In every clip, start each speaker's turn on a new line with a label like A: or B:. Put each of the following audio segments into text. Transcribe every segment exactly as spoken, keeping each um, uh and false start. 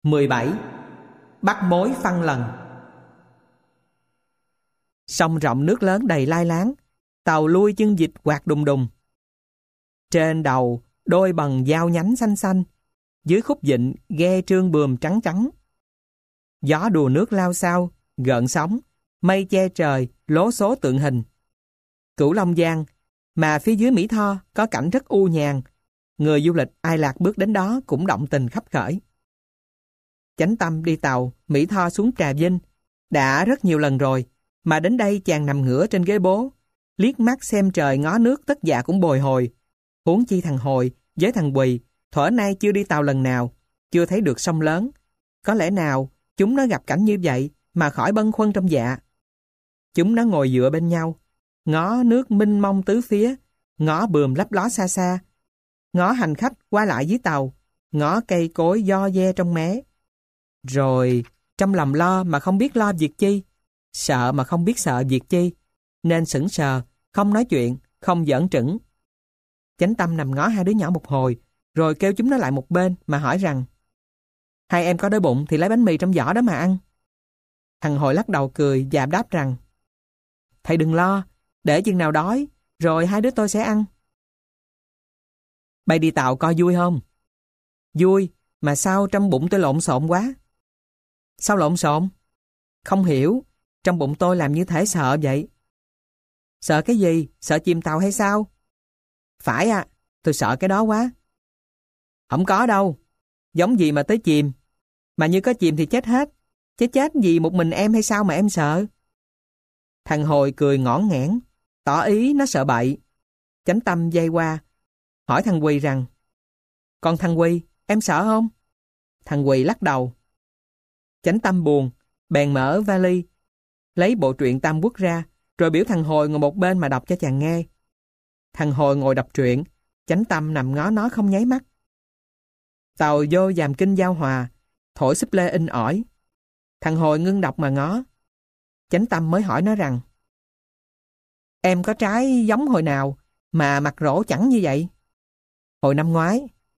A: mười bảy. Bắt mối phăng lần. Sông rộng nước lớn đầy lai láng, tàu lui chân vịt quạt đùng đùng. Trên đầu đôi bần dao nhánh xanh xanh, dưới khúc vịnh ghe trương bườm trắng trắng. Gió đùa nước lao xao, gợn sóng, mây che trời, lố số tượng hình. Cửu Long Giang, mà phía dưới Mỹ Tho có cảnh rất u nhàn, người du lịch ai lạc bước đến đó cũng động tình khắp khởi. Chánh Tâm đi tàu Mỹ Tho xuống Trà Vinh đã rất nhiều lần rồi, mà đến đây chàng nằm ngửa trên ghế bố, liếc mắt xem trời ngó nước tất dạ cũng bồi hồi. Huống chi thằng Hồi với thằng Quỳ thuở nay chưa đi tàu lần nào, chưa thấy được sông lớn. Có lẽ nào chúng nó gặp cảnh như vậy mà khỏi bâng khuâng trong dạ. Chúng nó ngồi dựa bên nhau, ngó nước mênh mông tứ phía, ngó bườm lấp ló xa xa, ngó hành khách qua lại dưới tàu, ngó cây cối do de trong mé. Rồi trong lòng lo mà không biết lo việc chi, sợ mà không biết sợ việc chi, nên sững sờ, không nói chuyện, không giỡn trứng. Chánh Tâm nằm ngó hai đứa nhỏ một hồi, rồi kêu chúng nó lại một bên mà hỏi rằng: hai em có đói bụng thì lấy bánh mì trong giỏ đó mà ăn. Thằng Hồi lắc đầu cười và đáp rằng: thầy đừng lo, để chừng nào đói, rồi hai đứa tôi sẽ ăn. Bay đi tàu coi vui không? Vui, mà sao trong bụng tôi lộn xộn quá? Sao lộn xộn? Không hiểu, trong bụng tôi làm như thể sợ vậy. Sợ cái gì? Sợ chìm tàu hay sao? Phải à, tôi sợ cái đó quá. Không có đâu, giống gì mà tới chìm. Mà như có chìm thì chết hết. Chứ chết gì một mình em hay sao mà em sợ? Thằng Hồi cười ngõn nghẽn, tỏ ý nó sợ bậy. Chánh Tâm dây qua, hỏi thằng Quỳ rằng: còn thằng Quỳ, em sợ không? Thằng Quỳ lắc đầu. Chánh Tâm buồn, bèn mở vali, lấy bộ truyện Tam Quốc ra, rồi biểu thằng Hồi ngồi một bên mà đọc cho chàng nghe. Thằng Hồi ngồi đọc truyện, Chánh Tâm nằm ngó nó không nháy mắt. Tàu vô Dàm Kinh giao hòa, thổi xúp lê in ỏi. Thằng Hồi ngưng đọc mà ngó. Chánh Tâm mới hỏi nó rằng: em có trái giống hồi nào mà mặt rỗ chẳng như vậy? Hồi năm ngoái.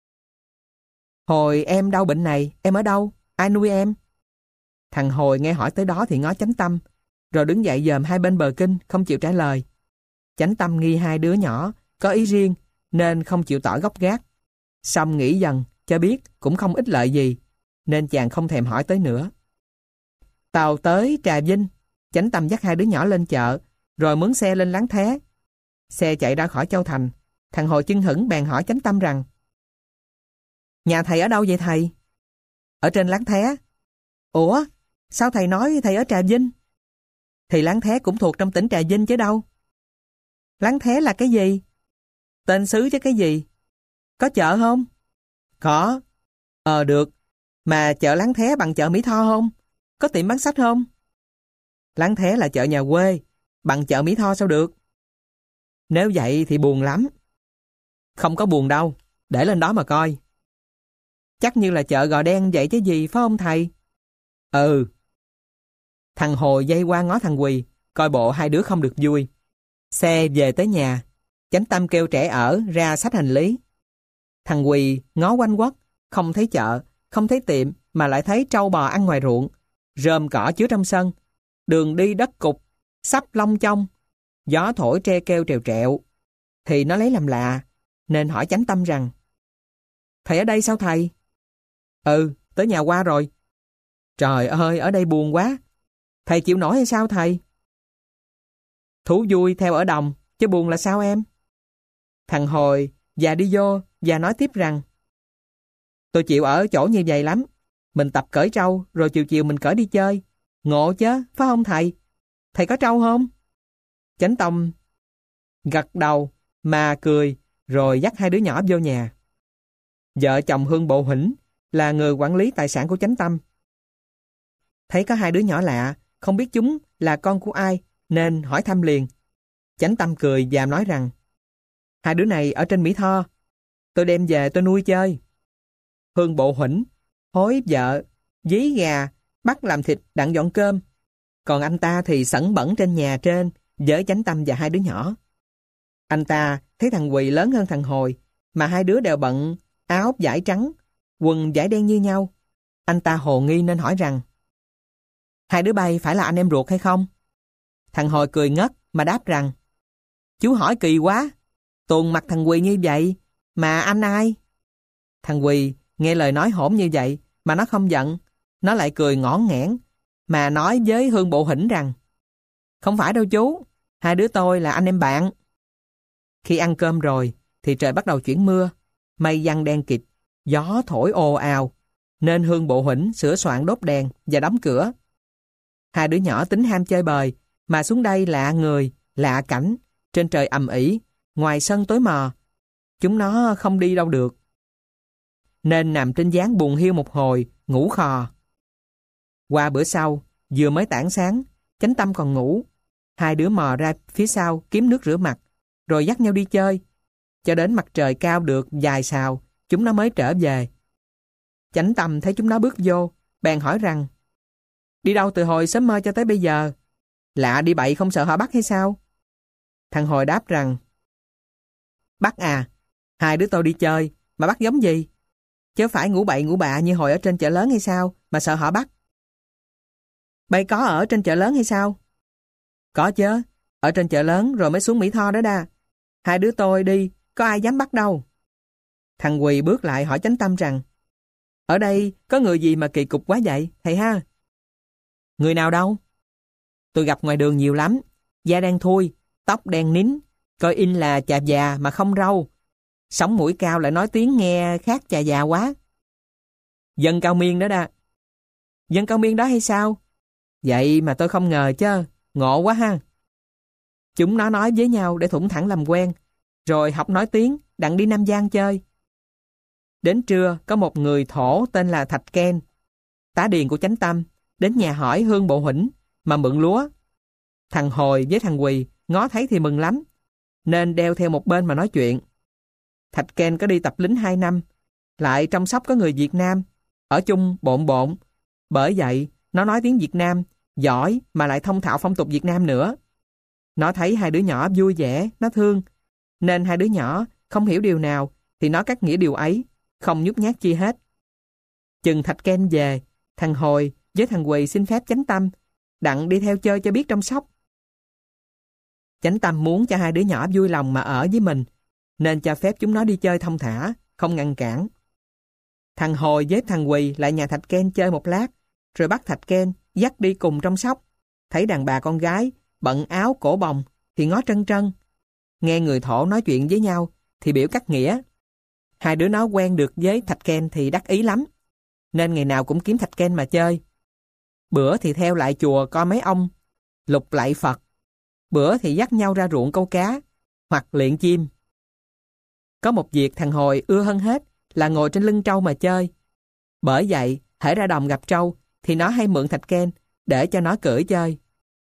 A: Hồi em đau bệnh này, em ở đâu? Ai nuôi em? Thằng Hồi nghe hỏi tới đó thì ngó Chánh Tâm, rồi đứng dậy dòm hai bên bờ kinh, không chịu trả lời. Chánh Tâm nghi hai đứa nhỏ có ý riêng, nên không chịu tỏ gốc gác. Xong nghĩ dần, cho biết cũng không ích lợi gì, nên chàng không thèm hỏi tới nữa. Tàu tới Trà Vinh, Chánh Tâm dắt hai đứa nhỏ lên chợ, rồi mướn xe lên Láng Thé. Xe chạy ra khỏi Châu Thành, thằng Hồi chưng hửng bèn hỏi Chánh Tâm rằng: nhà thầy ở đâu vậy thầy? Ở trên Láng Thé. Ủa, sao thầy nói thầy ở Trà Vinh? Thì Láng Thé cũng thuộc trong tỉnh Trà Vinh chứ đâu. Láng Thé là cái gì? Tên xứ chứ cái gì? Có chợ không? Có. Ờ được. Mà chợ Láng Thé bằng chợ Mỹ Tho không? Có tiệm bán sách không? Láng Thé là chợ nhà quê, bằng chợ Mỹ Tho sao được? Nếu vậy thì buồn lắm. Không có buồn đâu, để lên đó mà coi. Chắc như là chợ Gò Đen vậy chứ gì, phải không thầy? Ừ. Thằng Hồi dây qua ngó thằng Quỳ, coi bộ hai đứa không được vui. Xe về tới nhà, Chánh Tâm kêu trẻ ở ra xách hành lý. Thằng Quỳ ngó quanh quất, không thấy chợ, không thấy tiệm, mà lại thấy trâu bò ăn ngoài ruộng, rơm cỏ chứa trong sân, đường đi đất cục, sắp long chong, gió thổi tre kêu trèo trẹo. Thì nó lấy làm lạ, nên hỏi Chánh Tâm rằng: thầy ở đây sao thầy? Ừ, tới nhà qua rồi. Trời ơi, ở đây buồn quá. Thầy chịu nổi hay sao thầy? Thú vui theo ở đồng, chứ buồn là sao em? Thằng Hồi và đi vô và nói tiếp rằng: tôi chịu ở chỗ như vậy lắm. Mình tập cởi trâu, rồi chiều chiều mình cởi đi chơi. Ngộ chứ, phải không thầy? Thầy có trâu không? Chánh Tâm gật đầu mà cười, rồi dắt hai đứa nhỏ vô nhà. Vợ chồng Hương Bộ Huỳnh là người quản lý tài sản của Chánh Tâm. Thấy có hai đứa nhỏ lạ, không biết chúng là con của ai, nên hỏi thăm liền. Chánh Tâm cười và nói rằng: hai đứa này ở trên Mỹ Tho, tôi đem về tôi nuôi chơi. Hương Bộ Huỳnh hối vợ, dí gà, bắt làm thịt đặng dọn cơm. Còn anh ta thì sẵn bẩn trên nhà trên với Chánh Tâm và hai đứa nhỏ. Anh ta thấy thằng Quỳ lớn hơn thằng Hồi, mà hai đứa đều bận áo vải trắng, quần vải đen như nhau. Anh ta hồ nghi nên hỏi rằng: hai đứa bay phải là anh em ruột hay không? Thằng Hồi cười ngất mà đáp rằng: chú hỏi kỳ quá, tuồn mặt thằng Quỳ như vậy, mà anh ai? Thằng Quỳ nghe lời nói hỗn như vậy mà nó không giận, nó lại cười ngõn nghẽn mà nói với Hương Bộ Hĩnh rằng: không phải đâu chú, hai đứa tôi là anh em bạn. Khi ăn cơm rồi thì trời bắt đầu chuyển mưa, mây giăng đen kịt, gió thổi ồ ào, nên Hương Bộ Hĩnh sửa soạn đốt đèn và đóng cửa. Hai đứa nhỏ tính ham chơi bời, mà xuống đây lạ người, lạ cảnh, trên trời ầm ĩ, ngoài sân tối mờ. Chúng nó không đi đâu được, nên nằm trên gián buồn hiu một hồi, ngủ khò. Qua bữa sau, vừa mới tảng sáng, Chánh Tâm còn ngủ. Hai đứa mò ra phía sau kiếm nước rửa mặt, rồi dắt nhau đi chơi. Cho đến mặt trời cao được vài sào, chúng nó mới trở về. Chánh Tâm thấy chúng nó bước vô, bèn hỏi rằng: đi đâu từ hồi sớm mơ cho tới bây giờ? Lạ đi bậy không sợ họ bắt hay sao? Thằng Hồi đáp rằng: bắt à, hai đứa tôi đi chơi, mà bắt giống gì? Chứ phải ngủ bậy ngủ bạ như hồi ở trên chợ lớn hay sao, mà sợ họ bắt? Bay có ở trên chợ lớn hay sao? Có chứ, ở trên chợ lớn rồi mới xuống Mỹ Tho đó đa. Hai đứa tôi đi, có ai dám bắt đâu. Thằng Quỳ bước lại hỏi Chánh Tâm rằng: ở đây có người gì mà kỳ cục quá vậy, thầy ha? Người nào đâu? Tôi gặp ngoài đường nhiều lắm, da đen thui, tóc đen nín, coi in là chà già mà không râu, sống mũi cao lại nói tiếng nghe khác chà già quá. Dân Cao Miên đó đa. Dân Cao Miên đó hay sao? Vậy mà tôi không ngờ chứ, ngộ quá ha. Chúng nó nói với nhau để thủng thẳng làm quen, rồi học nói tiếng, đặng đi Nam Giang chơi. Đến trưa, có một người thổ tên là Thạch Ken, tá điền của Chánh Tâm, đến nhà hỏi Hương Bộ Hĩnh mà mượn lúa. Thằng Hồi với thằng Quỳ ngó thấy thì mừng lắm, nên đeo theo một bên mà nói chuyện. Thạch Ken có đi tập lính hai năm, lại trong xóc có người Việt Nam, ở chung bộn bộn. Bởi vậy, nó nói tiếng Việt Nam, giỏi mà lại thông thạo phong tục Việt Nam nữa. Nó thấy hai đứa nhỏ vui vẻ, nó thương, nên hai đứa nhỏ không hiểu điều nào thì nó cắt nghĩa điều ấy, không nhút nhát chi hết. Chừng Thạch Ken về, thằng Hồi với thằng Quỳ xin phép Chánh Tâm đặng đi theo chơi cho biết trong sóc. Chánh Tâm muốn cho hai đứa nhỏ vui lòng mà ở với mình, nên cho phép chúng nó đi chơi thông thả, không ngăn cản. Thằng Hồi với thằng Quỳ lại nhà Thạch Ken chơi một lát, rồi bắt Thạch Ken dắt đi cùng trong sóc. Thấy đàn bà con gái bận áo cổ bồng thì ngó trân trân. Nghe người thổ nói chuyện với nhau thì biểu cắt nghĩa. Hai đứa nó quen được với Thạch Ken thì đắc ý lắm, nên ngày nào cũng kiếm Thạch Ken mà chơi. Bữa thì theo lại chùa coi mấy ông lục lạy Phật, bữa thì dắt nhau ra ruộng câu cá hoặc luyện chim. Có một việc thằng Hồi ưa hơn hết là ngồi trên lưng trâu mà chơi. Bởi vậy, hễ ra đồng gặp trâu thì nó hay mượn Thạch Ken để cho nó cưỡi chơi.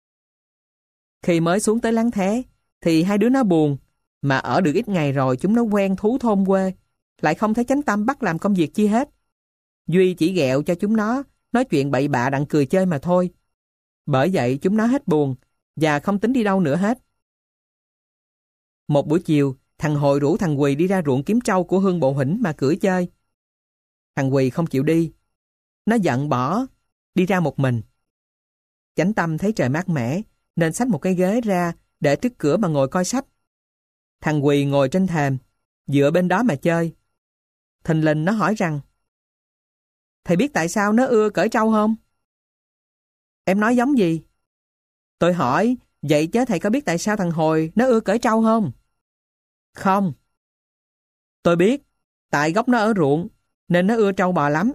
A: Khi mới xuống tới Láng Thế thì hai đứa nó buồn, mà ở được ít ngày rồi chúng nó quen thú thôn quê, lại không thấy Chánh Tâm bắt làm công việc chi hết. Duy chỉ ghẹo cho chúng nó nói chuyện bậy bạ đặng cười chơi mà thôi. Bởi vậy chúng nó hết buồn và không tính đi đâu nữa hết. Một buổi chiều, thằng Hồi rủ thằng Quỳ đi ra ruộng kiếm trâu của Hương Bộ Hĩnh mà cưỡi chơi. Thằng Quỳ không chịu đi. Nó giận bỏ, đi ra một mình. Chánh Tâm thấy trời mát mẻ, nên xách một cái ghế ra để trước cửa mà ngồi coi sách. Thằng Quỳ ngồi trên thềm, dựa bên đó mà chơi. Thình lình nó hỏi rằng: thầy biết tại sao nó ưa cởi trâu không? Em nói giống gì? Tôi hỏi, vậy chứ thầy có biết tại sao thằng Hồi nó ưa cởi trâu không? Không. Tôi biết, tại gốc nó ở ruộng, nên nó ưa trâu bò lắm.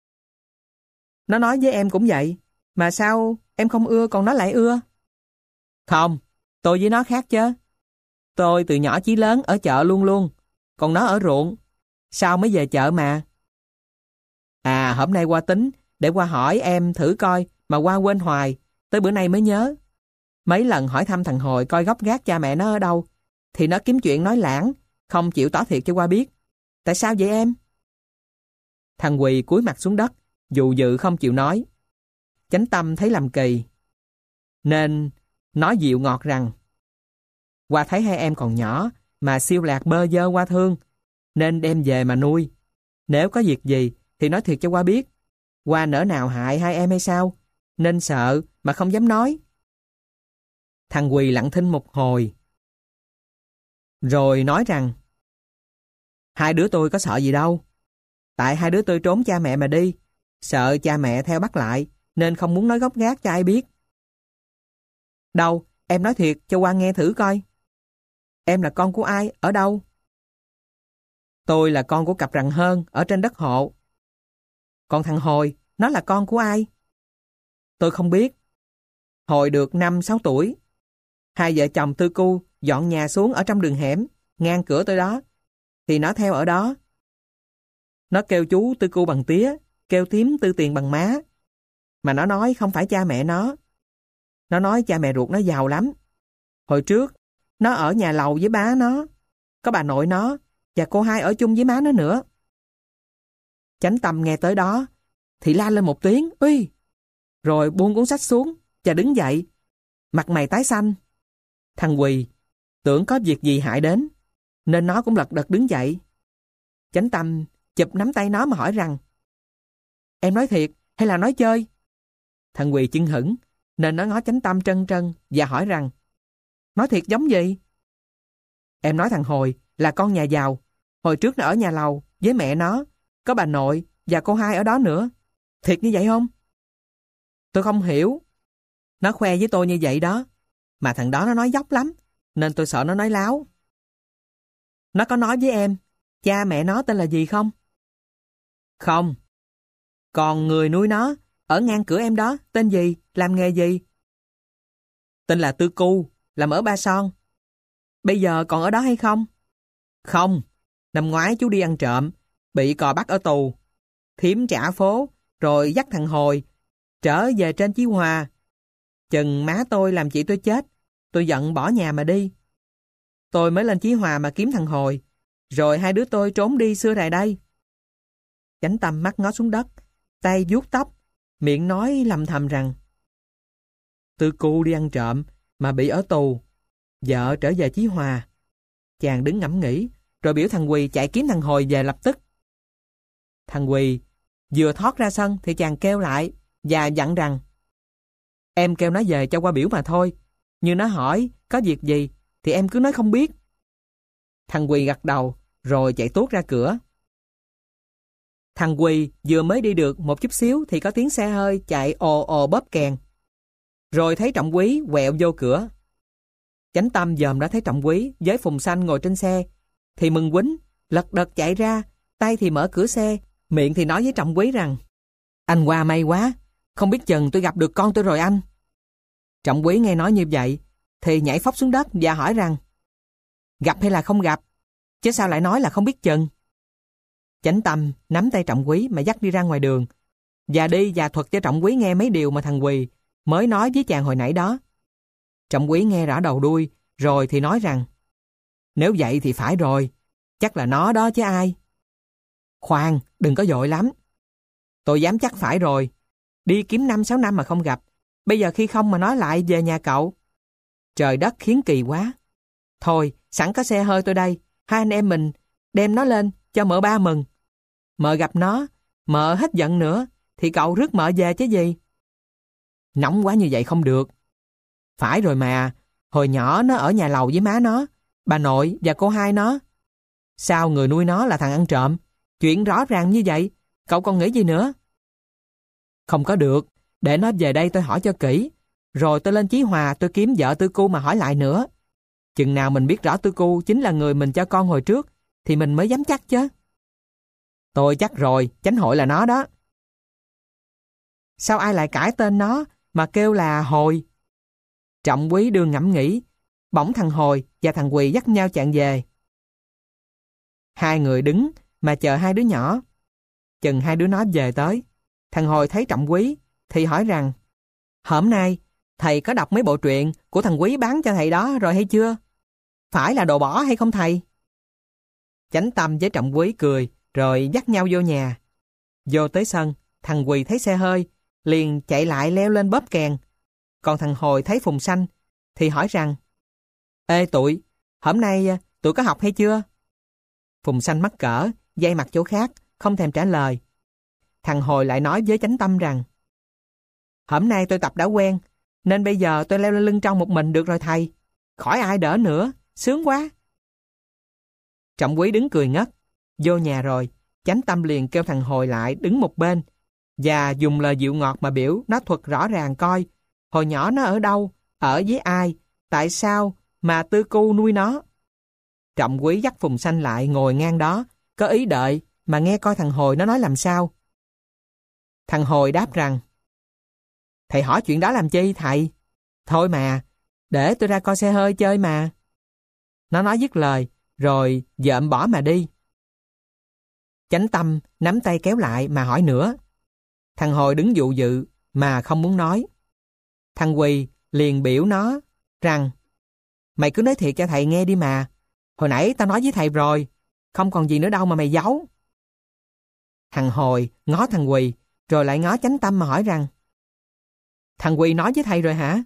A: Nó nói với em cũng vậy, mà sao em không ưa còn nó lại ưa? Không, tôi với nó khác chứ. Tôi từ nhỏ chí lớn ở chợ luôn luôn, còn nó ở ruộng. Sao mới về chợ mà? À, hôm nay qua tính, để qua hỏi em thử coi, mà qua quên hoài, tới bữa nay mới nhớ. Mấy lần hỏi thăm thằng Hồi coi gốc gác cha mẹ nó ở đâu, thì nó kiếm chuyện nói lãng, không chịu tỏ thiệt cho qua biết. Tại sao vậy em? Thằng Quỳ cúi mặt xuống đất, dụ dự không chịu nói. Chánh Tâm thấy làm kỳ, nên nói dịu ngọt rằng: qua thấy hai em còn nhỏ, mà siêu lạc bơ vơ qua thương, nên đem về mà nuôi. Nếu có việc gì thì nói thiệt cho qua biết. Qua nỡ nào hại hai em hay sao? Nên sợ mà không dám nói. Thằng Quỳ lặng thinh một hồi, rồi nói rằng hai đứa tôi có sợ gì đâu. Tại hai đứa tôi trốn cha mẹ mà đi, sợ cha mẹ theo bắt lại, nên không muốn nói gốc gác cho ai biết. Đâu, em nói thiệt cho Qua nghe thử coi. Em là con của ai, ở đâu? Tôi là con của cặp Rằng Hơn ở trên đất hộ. Còn thằng Hồi, nó là con của ai? Tôi không biết. Hồi được năm sáu tuổi, hai vợ chồng Tư Cu dọn nhà xuống ở trong đường hẻm, ngang cửa tôi đó, thì nó theo ở đó. Nó kêu chú Tư Cu bằng tía, kêu thím Tư Tiền bằng má. Mà nó nói không phải cha mẹ nó. Nó nói cha mẹ ruột nó giàu lắm. Hồi trước, nó ở nhà lầu với bá nó, có bà nội nó, và cô hai ở chung với má nó nữa. Chánh Tâm nghe tới đó, thì la lên một tiếng, uy, rồi buông cuốn sách xuống, và đứng dậy, mặt mày tái xanh. Thằng Quỳ tưởng có việc gì hại đến, nên nó cũng lật đật đứng dậy. Chánh Tâm chụp nắm tay nó mà hỏi rằng, em nói thiệt hay là nói chơi? Thằng Quỳ chưng hửng, nên nó ngó Chánh Tâm trân trân và hỏi rằng, nói thiệt giống gì? Em nói thằng Hồi là con nhà giàu, hồi trước nó ở nhà lầu với mẹ nó, có bà nội và cô hai ở đó nữa. Thiệt như vậy không? Tôi không hiểu. Nó khoe với tôi như vậy đó, mà thằng đó nó nói dốc lắm, nên tôi sợ nó nói láo. Nó có nói với em, cha mẹ nó tên là gì không? Không. Còn người nuôi nó, ở ngang cửa em đó, tên gì, làm nghề gì? Tên là Tư Cu, làm ở Ba Son. Bây giờ còn ở đó hay không? Không. Năm ngoái chú đi ăn trộm, bị cò bắt ở tù. Thím trả phố, rồi dắt thằng Hồi trở về trên Chí Hòa. Chừng má tôi làm chị tôi chết, tôi giận bỏ nhà mà đi. Tôi mới lên Chí Hòa mà kiếm thằng Hồi, rồi hai đứa tôi trốn đi xưa rày đây. Chánh Tâm mắt ngó xuống đất, tay vuốt tóc, miệng nói lầm thầm rằng, Tư Cu đi ăn trộm mà bị ở tù, vợ trở về Chí Hòa. Chàng đứng ngẫm nghĩ, rồi biểu thằng Quỳ chạy kiếm thằng Hồi về lập tức. Thằng Quỳ vừa thoát ra sân thì chàng kêu lại và dặn rằng, em kêu nó về cho qua biểu mà thôi. Như nó hỏi có việc gì thì em cứ nói không biết. Thằng Quỳ gật đầu rồi chạy tuốt ra cửa. Thằng Quỳ vừa mới đi được một chút xíu thì có tiếng xe hơi chạy ồ ồ bóp kèn. Rồi thấy Trọng Quý quẹo vô cửa. Chánh Tâm dòm đã thấy Trọng Quý với Phùng Xanh ngồi trên xe, thì mừng quýnh, lật đật chạy ra, tay thì mở cửa xe, miệng thì nói với Trọng Quý rằng, anh qua may quá, không biết chừng tôi gặp được con tôi rồi anh. Trọng Quý nghe nói như vậy, thì nhảy phóc xuống đất và hỏi rằng, gặp hay là không gặp, chứ sao lại nói là không biết chừng. Chánh Tâm nắm tay Trọng Quý mà dắt đi ra ngoài đường, và đi và thuật cho Trọng Quý nghe mấy điều mà thằng Quỳ mới nói với chàng hồi nãy đó. Trọng Quý nghe rõ đầu đuôi, rồi thì nói rằng, nếu vậy thì phải rồi, chắc là nó đó chứ ai. Khoan, đừng có vội lắm. Tôi dám chắc phải rồi. Đi kiếm năm sáu năm mà không gặp, bây giờ khi không mà nói lại về nhà cậu. Trời đất khiến kỳ quá. Thôi, sẵn có xe hơi tôi đây, hai anh em mình đem nó lên cho mợ ba mừng. Mợ gặp nó, mợ hết giận nữa, thì cậu rước mợ về chứ gì. Nóng quá như vậy không được. Phải rồi mà, hồi nhỏ nó ở nhà lầu với má nó, bà nội và cô hai nó. Sao người nuôi nó là thằng ăn trộm? Chuyện rõ ràng như vậy, cậu còn nghĩ gì nữa? Không có được, để nó về đây tôi hỏi cho kỹ, rồi tôi lên Chí Hòa tôi kiếm vợ Tư Cu mà hỏi lại nữa. Chừng nào mình biết rõ Tư Cu chính là người mình cho con hồi trước, thì mình mới dám chắc chứ. Tôi chắc rồi, Chánh hội là nó đó. Sao ai lại cãi tên nó mà kêu là Hồi? Trọng Quý đương ngẫm nghĩ, bỗng thằng Hồi và thằng Quỳ dắt nhau chạy về. Hai người đứng mà chờ hai đứa nhỏ. Chừng hai đứa nó về tới, thằng Hồi thấy Trọng Quý thì hỏi rằng, hôm nay thầy có đọc mấy bộ truyện của thằng Quý bán cho thầy đó rồi hay chưa? Phải là đồ bỏ hay không thầy? Chánh Tâm với Trọng Quý cười rồi dắt nhau vô nhà. Vô tới sân, thằng Quỳ thấy xe hơi, liền chạy lại leo lên bóp kèn. Còn thằng Hồi thấy Phùng Xanh thì hỏi rằng, ê tụi, hôm nay tụi có học hay chưa? Phùng Xanh mắc cỡ, dây mặt chỗ khác, không thèm trả lời. Thằng Hồi lại nói với Chánh Tâm rằng: Hôm nay tôi tập đã quen, nên bây giờ tôi leo lên lưng trâu một mình được rồi thầy. Khỏi ai đỡ nữa, sướng quá. Trọng Quý đứng cười ngất. Vô nhà rồi, Chánh Tâm liền kêu thằng Hồi lại đứng một bên và dùng lời dịu ngọt mà biểu nó thuật rõ ràng coi hồi nhỏ nó ở đâu, ở với ai, tại sao mà Tư Cu nuôi nó. Trọng Quý dắt Phùng Sanh lại ngồi ngang đó, có ý đợi mà nghe coi thằng Hồi nó nói làm sao. Thằng Hồi đáp rằng: Thầy hỏi chuyện đó làm chi thầy? Thôi mà, để tôi ra coi xe hơi chơi mà. Nó nói dứt lời, rồi dợm bỏ mà đi. Chánh Tâm nắm tay kéo lại mà hỏi nữa. Thằng Hồi đứng dụ dự mà không muốn nói. Thằng Quỳ liền biểu nó rằng: Mày cứ nói thiệt cho thầy nghe đi mà. Hồi nãy tao nói với thầy rồi, không còn gì nữa đâu mà mày giấu. Thằng Hồi ngó thằng Quỳ, rồi lại ngó Chánh Tâm mà hỏi rằng: Thằng Quỳ nói với thầy rồi hả?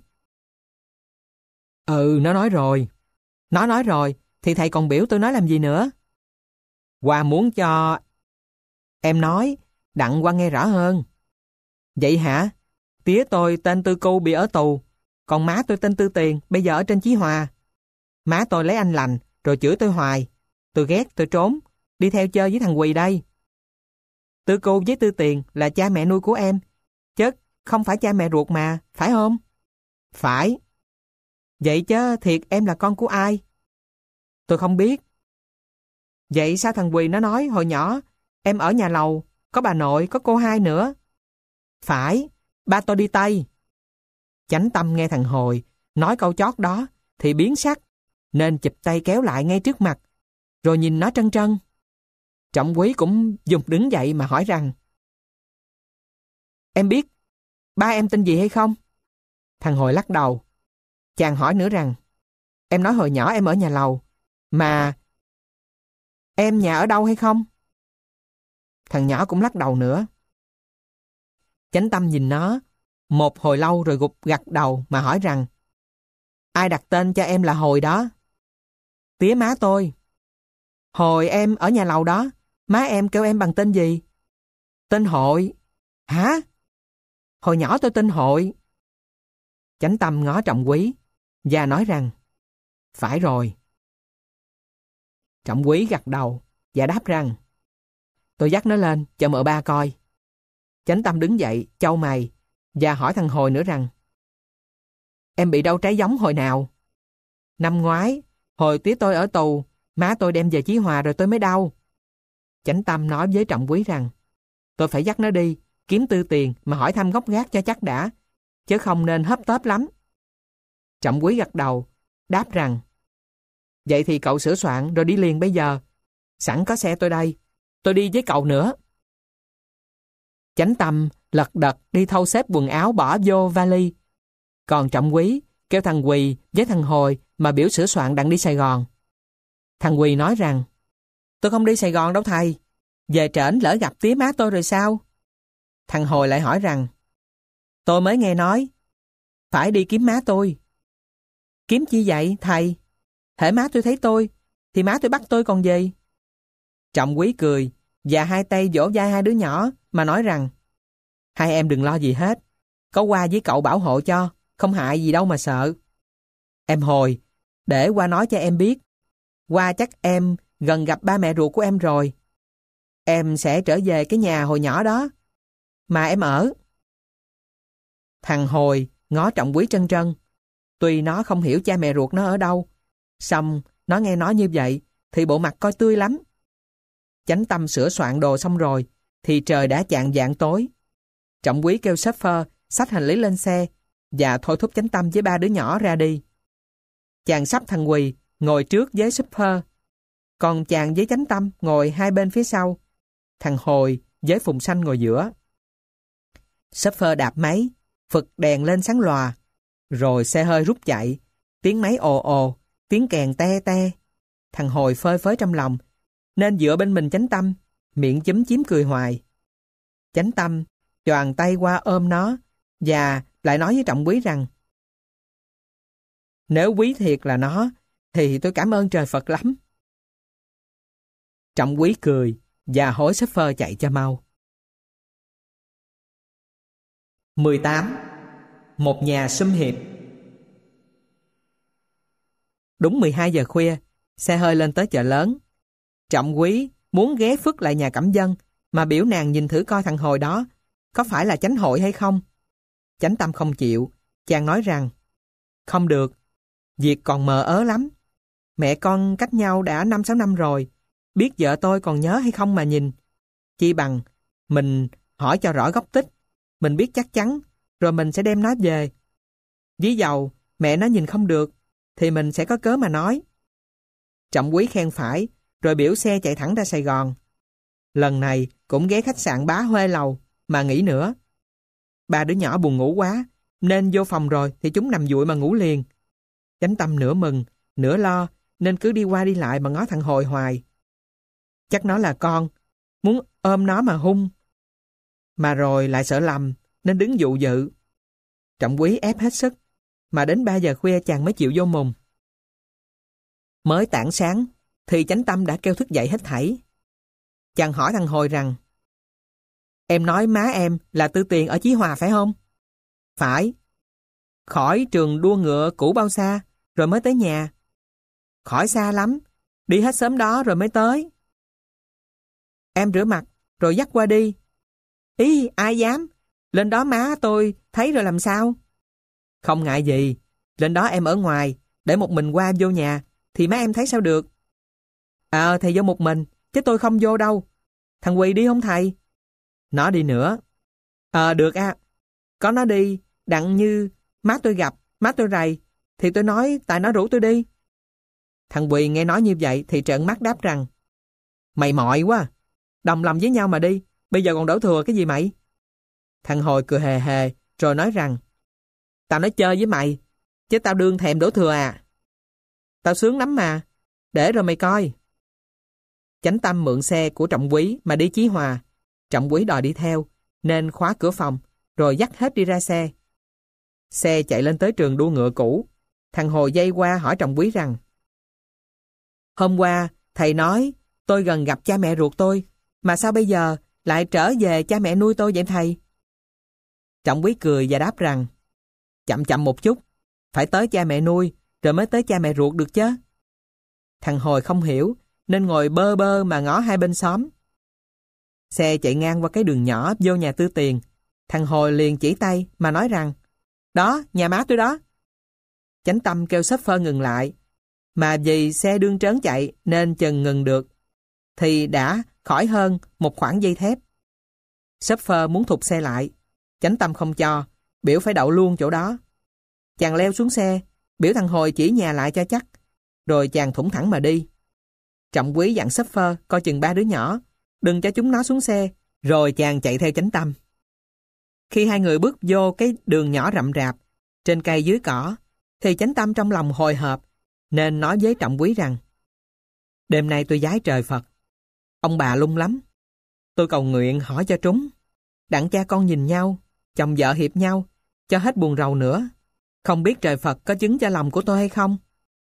A: Ừ, nó nói rồi. Nó nói rồi, thì thầy còn biểu tôi nói làm gì nữa? Qua muốn cho em nói, đặng qua nghe rõ hơn. Vậy hả? Tía tôi tên Tư Cu bị ở tù, còn má tôi tên Tư Tiền, bây giờ ở trên Chí Hòa. Má tôi lấy anh lành, rồi chửi tôi hoài. Tôi ghét, tôi trốn, đi theo chơi với thằng Quỳ đây. Tư Cu với Tư Tiền là cha mẹ nuôi của em, chứ không phải cha mẹ ruột mà, phải không? Phải. Vậy chứ thiệt em là con của ai? Tôi không biết. Vậy sao thằng Quỳ nó nói hồi nhỏ em ở nhà lầu, có bà nội, có cô hai nữa? Phải, ba tôi đi Tây. Chánh Tâm nghe thằng Hồi nói câu chót đó thì biến sắc, nên chụp tay kéo lại ngay trước mặt, rồi nhìn nó trân trân. Trọng Quý cũng dùng đứng dậy mà hỏi rằng: Em biết ba em tên gì hay không? Thằng Hồi lắc đầu. Chàng hỏi nữa rằng: Em nói hồi nhỏ em ở nhà lầu, mà em nhà ở đâu hay không? Thằng nhỏ cũng lắc đầu nữa. Chánh Tâm nhìn nó một hồi lâu rồi gục gặt đầu mà hỏi rằng: Ai đặt tên cho em là Hồi đó? Tía má tôi. Hồi em ở nhà lầu đó, má em kêu em bằng tên gì? Tên Hội. Hả? Hồi nhỏ tôi tên Hội. Chánh Tâm ngó Trọng Quý và nói rằng: Phải rồi. Trọng Quý gật đầu và đáp rằng: Tôi dắt nó lên cho mợ ba coi. Chánh Tâm đứng dậy chau mày và hỏi thằng Hồi nữa rằng: Em bị đau trái giống hồi nào? Năm ngoái, hồi tía tôi ở tù, má tôi đem về Chí Hòa rồi tôi mới đau. Chánh Tâm nói với Trọng Quý rằng: Tôi phải dắt nó đi kiếm Tư Tiền mà hỏi thăm gốc gác cho chắc đã, chứ không nên hấp tấp lắm. Trọng Quý gật đầu đáp rằng: Vậy thì cậu sửa soạn rồi đi liền bây giờ. Sẵn có xe tôi đây, tôi đi với cậu nữa. Chánh Tâm lật đật đi thâu xếp quần áo bỏ vô vali. Còn Trọng Quý kêu thằng Quỳ với thằng Hồi mà biểu sửa soạn đặng đi Sài Gòn. Thằng Quỳ nói rằng: Tôi không đi Sài Gòn đâu thầy. Về trển lỡ gặp tía má tôi rồi sao? Thằng Hồi lại hỏi rằng: Tôi mới nghe nói phải đi kiếm má tôi. Kiếm chi vậy thầy? Hễ má tôi thấy tôi thì má tôi bắt tôi còn gì? Trọng Quý cười và hai tay vỗ vai hai đứa nhỏ mà nói rằng: Hai em đừng lo gì hết, có qua với cậu bảo hộ cho, không hại gì đâu mà sợ. Em Hồi, để qua nói cho em biết, qua chắc em gần gặp ba mẹ ruột của em rồi. Em sẽ trở về cái nhà hồi nhỏ đó mà em ở. Thằng Hồi ngó Trọng Quý trân trân. Tuy nó không hiểu cha mẹ ruột nó ở đâu, xong nó nghe nói như vậy thì bộ mặt coi tươi lắm. Chánh Tâm sửa soạn đồ xong rồi thì trời đã chạng vạng tối. Trọng Quý kêu chauffeur xách hành lý lên xe và thôi thúc Chánh Tâm với ba đứa nhỏ ra đi. Chàng sắp thằng Quỳ ngồi trước với chauffeur, còn chàng với Chánh Tâm ngồi hai bên phía sau, thằng Hồi với Phùng Sanh ngồi giữa. Chauffeur đạp máy, phực đèn lên sáng lòa, rồi xe hơi rút chạy, tiếng máy ồ ồ, tiếng kèn te te. Thằng Hồi phơi phới trong lòng, nên dựa bên mình Chánh Tâm, miệng chúm chím cười hoài. Chánh Tâm choàng tay qua ôm nó và lại nói với Trọng Quý rằng: Nếu quý thiệt là nó thì tôi cảm ơn trời Phật lắm. Trọng Quý cười và hối chauffeur chạy cho mau. mười tám. Một nhà sum hiệp. Đúng mười hai giờ khuya, xe hơi lên tới chợ lớn. Trọng Quý muốn ghé phức lại nhà Cẩm Dân mà biểu nàng nhìn thử coi thằng Hồi đó có phải là chánh hội hay không. Chánh Tâm không chịu, chàng nói rằng không được, việc còn mờ ớ lắm. Mẹ con cách nhau đã năm sáu năm rồi, biết vợ tôi còn nhớ hay không mà nhìn. Chi bằng mình hỏi cho rõ gốc tích, mình biết chắc chắn, rồi mình sẽ đem nó về. Ví dầu mẹ nó nhìn không được, thì mình sẽ có cớ mà nói. Trọng Quý khen phải, rồi biểu xe chạy thẳng ra Sài Gòn. Lần này cũng ghé khách sạn Bá Huê Lầu mà nghỉ nữa. Ba đứa nhỏ buồn ngủ quá, nên vô phòng rồi thì chúng nằm dụi mà ngủ liền. Chánh Tâm nửa mừng, nửa lo, nên cứ đi qua đi lại mà ngó thằng Hồi hoài. Chắc nó là con, muốn ôm nó mà hung. Mà rồi lại sợ lầm, nên đứng dụ dự. Trọng Quý ép hết sức, mà đến ba giờ khuya chàng mới chịu vô mùng. Mới tảng sáng, thì Chánh Tâm đã kêu thức dậy hết thảy. Chàng hỏi thằng Hồi rằng, em nói má em là Tư Tiền ở Chí Hòa phải không? Phải. Khỏi trường đua ngựa cũ bao xa, rồi mới tới nhà? Khỏi xa lắm, đi hết sớm đó rồi mới tới. Em rửa mặt, rồi dắt qua đi. Ý, ai dám, lên đó má tôi thấy rồi làm sao? Không ngại gì, lên đó em ở ngoài, để một mình qua vô nhà, thì má em thấy sao được? Ờ, thầy vô một mình, chứ tôi không vô đâu. Thằng Quỳ đi không thầy? Nó đi nữa. Ờ, được à. Có nó đi, đặng như má tôi gặp, má tôi rầy, thì tôi nói tại nó rủ tôi đi. Thằng Quỳ nghe nói như vậy thì trợn mắt đáp rằng, mày mọi quá, đồng lòng với nhau mà đi, bây giờ còn đổ thừa cái gì mày? Thằng Hồi cười hề hề, rồi nói rằng, tao nói chơi với mày, chứ tao đương thèm đổ thừa à. Tao sướng lắm mà, để rồi mày coi. Chánh Tâm mượn xe của Trọng Quý mà đi Chí Hòa. Trọng Quý đòi đi theo, nên khóa cửa phòng, rồi dắt hết đi ra xe. Xe chạy lên tới trường đua ngựa cũ. Thằng Hồi dây qua hỏi Trọng Quý rằng, hôm qua, thầy nói tôi gần gặp cha mẹ ruột tôi, mà sao bây giờ lại trở về cha mẹ nuôi tôi vậy thầy? Trọng Quý cười và đáp rằng, chậm chậm một chút, phải tới cha mẹ nuôi, rồi mới tới cha mẹ ruột được chứ. Thằng Hồi không hiểu, nên ngồi bơ bơ mà ngó hai bên xóm. Xe chạy ngang qua cái đường nhỏ vô nhà Tư Tiền. Thằng Hồi liền chỉ tay mà nói rằng, đó, nhà má tôi đó. Chánh Tâm kêu shopper ngừng lại, mà vì xe đương trớn chạy nên chừng ngừng được, thì đã khỏi hơn một khoảng dây thép. Shopper muốn thụt xe lại, Chánh Tâm không cho, biểu phải đậu luôn chỗ đó. Chàng leo xuống xe, biểu thằng Hồi chỉ nhà lại cho chắc, rồi chàng thủng thẳng mà đi. Trọng Quý dặn shopper coi chừng ba đứa nhỏ, đừng cho chúng nó xuống xe, rồi chàng chạy theo Chánh Tâm. Khi hai người bước vô cái đường nhỏ rậm rạp, trên cây dưới cỏ, thì Chánh Tâm trong lòng hồi hộp, nên nói với Trọng Quý rằng, đêm nay tôi vái trời Phật, ông bà lung lắm. Tôi cầu nguyện hỏi cho trúng, đặng cha con nhìn nhau, chồng vợ hiệp nhau, cho hết buồn rầu nữa. Không biết trời Phật có chứng cho lòng của tôi hay không?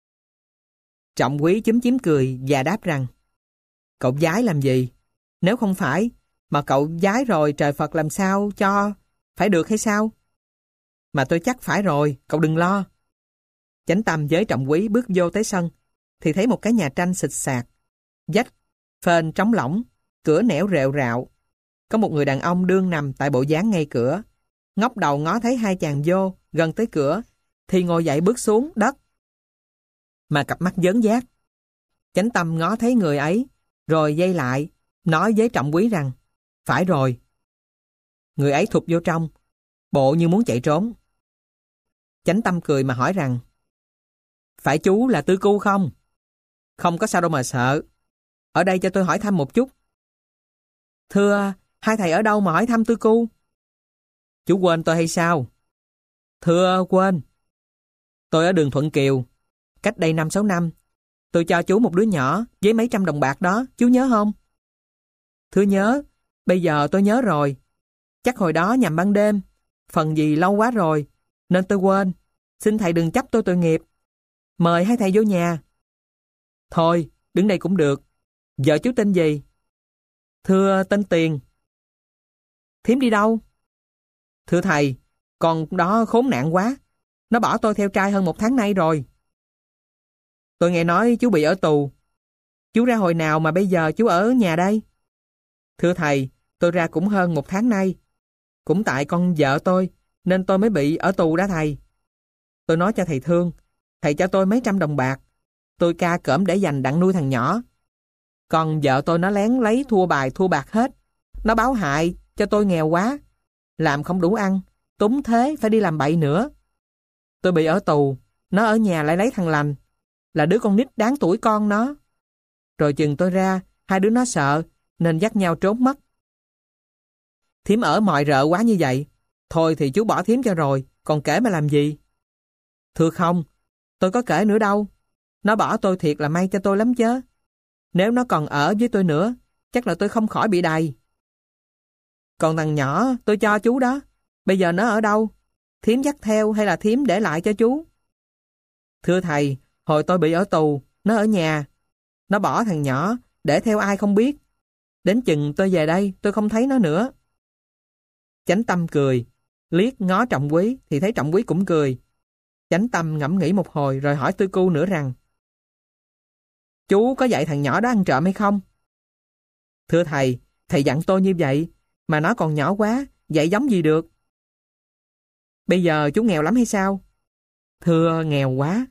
A: Trọng Quý chúm chím cười và đáp rằng, cậu vái làm gì? Nếu không phải, mà cậu vái rồi trời Phật làm sao cho, phải được hay sao? Mà tôi chắc phải rồi, cậu đừng lo. Chánh Tâm với Trọng Quý bước vô tới sân, thì thấy một cái nhà tranh xịt sạc, vách, phên trống lỏng, cửa nẻo rệu rạo. Có một người đàn ông đương nằm tại bộ dáng ngay cửa. Ngóc đầu ngó thấy hai chàng vô, gần tới cửa, thì ngồi dậy bước xuống đất, mà cặp mắt dớn dác. Chánh Tâm ngó thấy người ấy, rồi dây lại, nói với Trọng Quý rằng, phải rồi. Người ấy thụt vô trong, bộ như muốn chạy trốn. Chánh Tâm cười mà hỏi rằng, phải chú là Tư Cu không? Không có sao đâu mà sợ. Ở đây cho tôi hỏi thăm một chút. Thưa, hai thầy ở đâu mà hỏi thăm Tư Cu? Chú quên tôi hay sao? Thưa, quên. Tôi ở đường Thuận Kiều. Cách đây năm sáu năm, tôi cho chú một đứa nhỏ với mấy trăm đồng bạc đó, chú nhớ không? Thưa nhớ, bây giờ tôi nhớ rồi. Chắc hồi đó nhằm ban đêm, phần gì lâu quá rồi, nên tôi quên. Xin thầy đừng chấp tôi tội nghiệp. Mời hai thầy vô nhà. Thôi, đứng đây cũng được. Vợ chú tên gì? Thưa tên Tiền. Thím đi đâu? Thưa thầy, Con đó khốn nạn quá. Nó bỏ tôi theo trai hơn một tháng nay rồi. Tôi nghe nói chú bị ở tù. Chú ra hồi nào mà bây giờ chú ở nhà đây? Thưa thầy, tôi ra cũng hơn một tháng nay. Cũng tại con vợ tôi, nên tôi mới bị ở tù đó thầy. Tôi nói cho thầy thương, thầy cho tôi mấy trăm đồng bạc. Tôi ca cỡm để dành đặng nuôi thằng nhỏ. Còn vợ tôi nó lén lấy thua bài thua bạc hết. Nó báo hại cho tôi nghèo quá. Làm không đủ ăn, túng thế phải đi làm bậy nữa. Tôi bị ở tù, nó ở nhà lại lấy thằng lành, là đứa con nít đáng tuổi con nó. Rồi chừng tôi ra, hai đứa nó sợ, nên dắt nhau trốn mất. Thím ở mọi rợ quá như vậy. Thôi thì chú bỏ thím cho rồi, còn kể mà làm gì? Thưa không, tôi có kể nữa đâu. Nó bỏ tôi thiệt là may cho tôi lắm chứ. Nếu nó còn ở với tôi nữa, chắc là tôi không khỏi bị đày. Còn thằng nhỏ tôi cho chú đó, bây giờ nó ở đâu? Thím dắt theo hay là thím để lại cho chú? Thưa thầy, hồi tôi bị ở tù, nó ở nhà. Nó bỏ thằng nhỏ, để theo ai không biết. Đến chừng tôi về đây, tôi không thấy nó nữa. Chánh Tâm cười, liếc ngó Trọng Quý thì thấy Trọng Quý cũng cười. Chánh Tâm ngẫm nghĩ một hồi rồi hỏi Tư Cu nữa rằng: Chú có dạy thằng nhỏ đó ăn trộm hay không? Thưa thầy, thầy dặn tôi như vậy, mà nó còn nhỏ quá, dạy giống gì được? Bây giờ chú nghèo lắm hay sao? Thưa nghèo quá.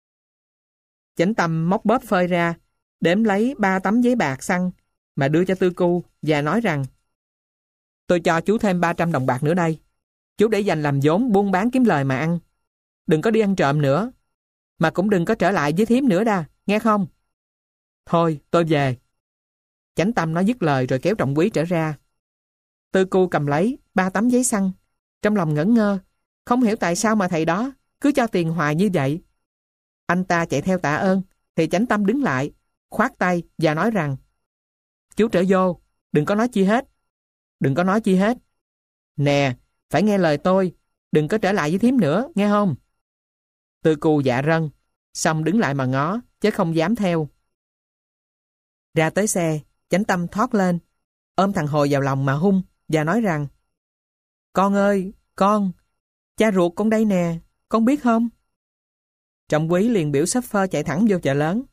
A: Chánh Tâm móc bóp phơi ra, đếm lấy ba tấm giấy bạc xăng mà đưa cho Tư Cu và nói rằng: Tôi cho chú thêm ba trăm đồng bạc nữa đây. Chú để dành làm vốn buôn bán kiếm lời mà ăn. Đừng có đi ăn trộm nữa. Mà cũng đừng có trở lại với thím nữa đa, nghe không? Thôi, tôi về. Chánh Tâm nói dứt lời rồi kéo Trọng Quý trở ra. Tư Cu cầm lấy ba tấm giấy xăng, trong lòng ngẩn ngơ, không hiểu tại sao mà thầy đó cứ cho tiền hoài như vậy. Anh ta chạy theo tạ ơn, thì Chánh Tâm đứng lại, khoát tay và nói rằng: Chú trở vô, đừng có nói chi hết. Đừng có nói chi hết. Nè, phải nghe lời tôi, đừng có trở lại với thím nữa, nghe không? Tư Cu dạ rân, xong đứng lại mà ngó, chứ không dám theo. Ra tới xe, Chánh Tâm thoát lên, ôm thằng Hồi vào lòng mà hung, và nói rằng: Con ơi, con, cha ruột con đây nè, con biết không? Trọng Quý liền biểu shopper chạy thẳng vô chợ lớn.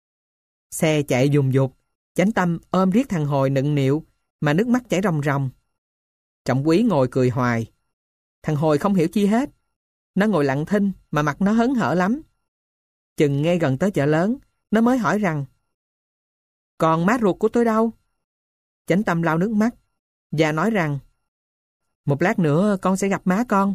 A: Xe chạy dùng dục, Chánh Tâm ôm riết thằng Hồi nựng nịu, mà nước mắt chảy ròng ròng. Trọng Quý ngồi cười hoài. Thằng Hồi không hiểu chi hết. Nó ngồi lặng thinh mà mặt nó hớn hở lắm. Chừng nghe gần tới chợ lớn, nó mới hỏi rằng: Còn má ruột của tôi đâu? Chánh Tâm lau nước mắt và nói rằng: Một lát nữa con sẽ gặp má con.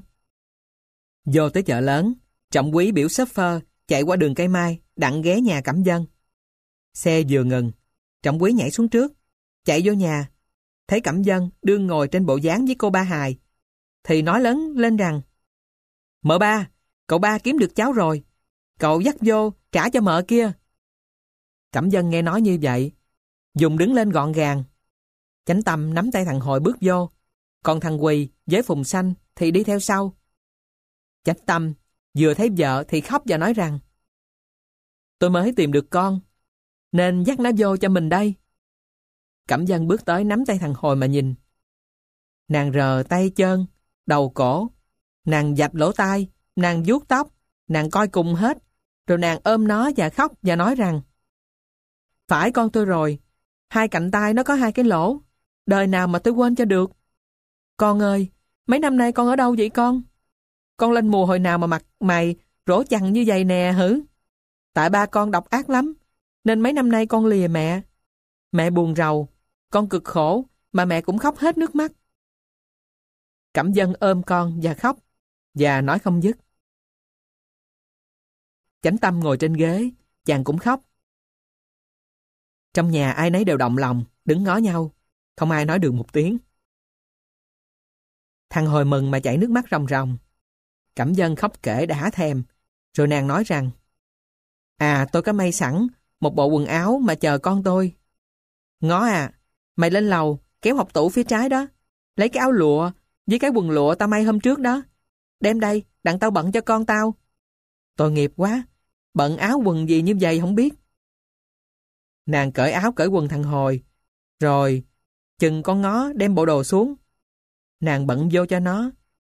A: Vô tới chợ lớn, Trọng Quý biểu shopper chạy qua đường Cây Mai đặng ghé nhà Cẩm Vân. Xe vừa ngừng, Trọng Quý nhảy xuống trước, chạy vô nhà, thấy Cẩm Vân đương ngồi trên bộ dáng với cô Ba Hài, thì nói lớn lên rằng: Mợ ba, cậu ba kiếm được cháu rồi, cậu dắt vô trả cho mợ kia. Cẩm Vân nghe nói như vậy, dùng đứng lên gọn gàng. Chánh Tâm nắm tay thằng Hồi bước vô, còn thằng Quỳ với Phùng Xanh thì đi theo sau. Chánh Tâm vừa thấy vợ thì khóc và nói rằng: Tôi mới tìm được con, nên dắt nó vô cho mình đây. Cẩm Vân bước tới nắm tay thằng Hồi mà nhìn. Nàng rờ tay chân, đầu cổ, nàng vạch lỗ tai, nàng vuốt tóc, nàng coi cùng hết, rồi nàng ôm nó và khóc và nói rằng: Phải con tôi rồi, hai cạnh tai nó có hai cái lỗ, đời nào mà tôi quên cho được. Con ơi, mấy năm nay con ở đâu vậy con? Con lên mùa hồi nào mà mặt mày rỗ chằng như vậy nè hử? Tại ba con độc ác lắm, nên mấy năm nay con lìa mẹ. Mẹ buồn rầu, con cực khổ, mà mẹ cũng khóc hết nước mắt. Cẩm Vân ôm con và khóc, và nói không dứt. Chánh Tâm ngồi trên ghế, chàng cũng khóc. Trong nhà ai nấy đều động lòng, đứng ngó nhau, không ai nói được một tiếng. Thằng Hồi mừng mà chảy nước mắt ròng ròng. Cẩm Vân khóc kể đã thèm, rồi nàng nói rằng: À, tôi có may sẵn một bộ quần áo mà chờ con tôi. Ngó à, mày lên lầu, kéo hộc tủ phía trái đó, lấy cái áo lụa với cái quần lụa tao may hôm trước đó. Đem đây, đặng tao bận cho con tao. Tội nghiệp quá, bận áo quần gì như vậy không biết. Nàng cởi áo cởi quần thằng Hồi, rồi chừng con ngó đem bộ đồ xuống. Nàng bận vô cho nó,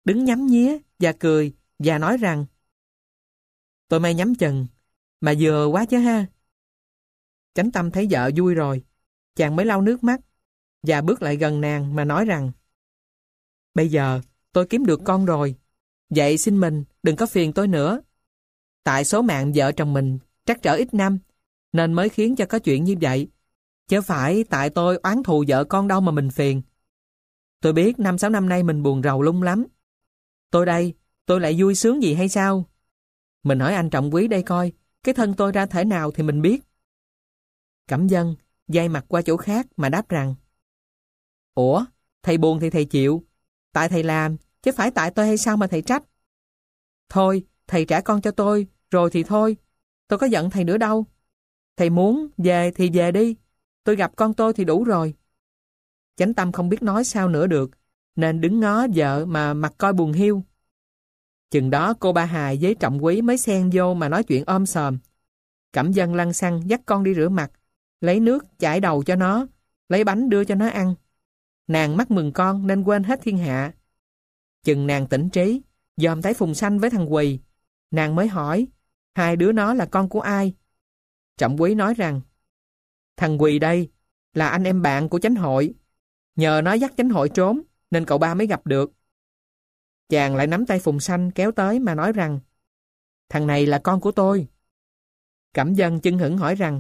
A: đứng nhắm nhía và cười và nói rằng: Tôi may nhắm chừng, mà vừa quá chứ ha. Chánh Tâm thấy vợ vui rồi, chàng mới lau nước mắt và bước lại gần nàng mà nói rằng: Bây giờ tôi kiếm được con rồi, vậy xin mình đừng có phiền tôi nữa. Tại số mạng vợ chồng mình trắc trở ít năm, nên mới khiến cho có chuyện như vậy, chứ phải tại tôi oán thù vợ con đâu mà mình phiền. Tôi biết năm sáu năm nay mình buồn rầu lung lắm. Tôi đây, tôi lại vui sướng gì hay sao? Mình hỏi anh Trọng Quý đây coi, cái thân tôi ra thể nào thì mình biết. Cẩm Vân day mặt qua chỗ khác mà đáp rằng: Ủa, thầy buồn thì thầy chịu, tại thầy làm, chứ phải tại tôi hay sao mà thầy trách. Thôi, thầy trả con cho tôi, rồi thì thôi, tôi có giận thầy nữa đâu. Thầy muốn về thì về đi, tôi gặp con tôi thì đủ rồi. Chánh Tâm không biết nói sao nữa được, nên đứng ngó vợ mà mặt coi buồn hiu. Chừng đó cô Ba Hài với Trọng Quý mới xen vô mà nói chuyện ôm sòm. Cẩm Vân lăng xăng dắt con đi rửa mặt, lấy nước chải đầu cho nó, lấy bánh đưa cho nó ăn. Nàng mắc mừng con nên quên hết thiên hạ. Chừng nàng tỉnh trí, dòm thấy Phùng Sanh với thằng Quỳ, nàng mới hỏi hai đứa nó là con của ai. Trọng Quý nói rằng: Thằng Quỳ đây là anh em bạn của Chánh Hội, nhờ nó dắt Chánh Hội trốn nên cậu ba mới gặp được. Chàng lại nắm tay Phùng Sanh kéo tới mà nói rằng: Thằng này là con của tôi. Cẩm Vân chưng hửng hỏi rằng: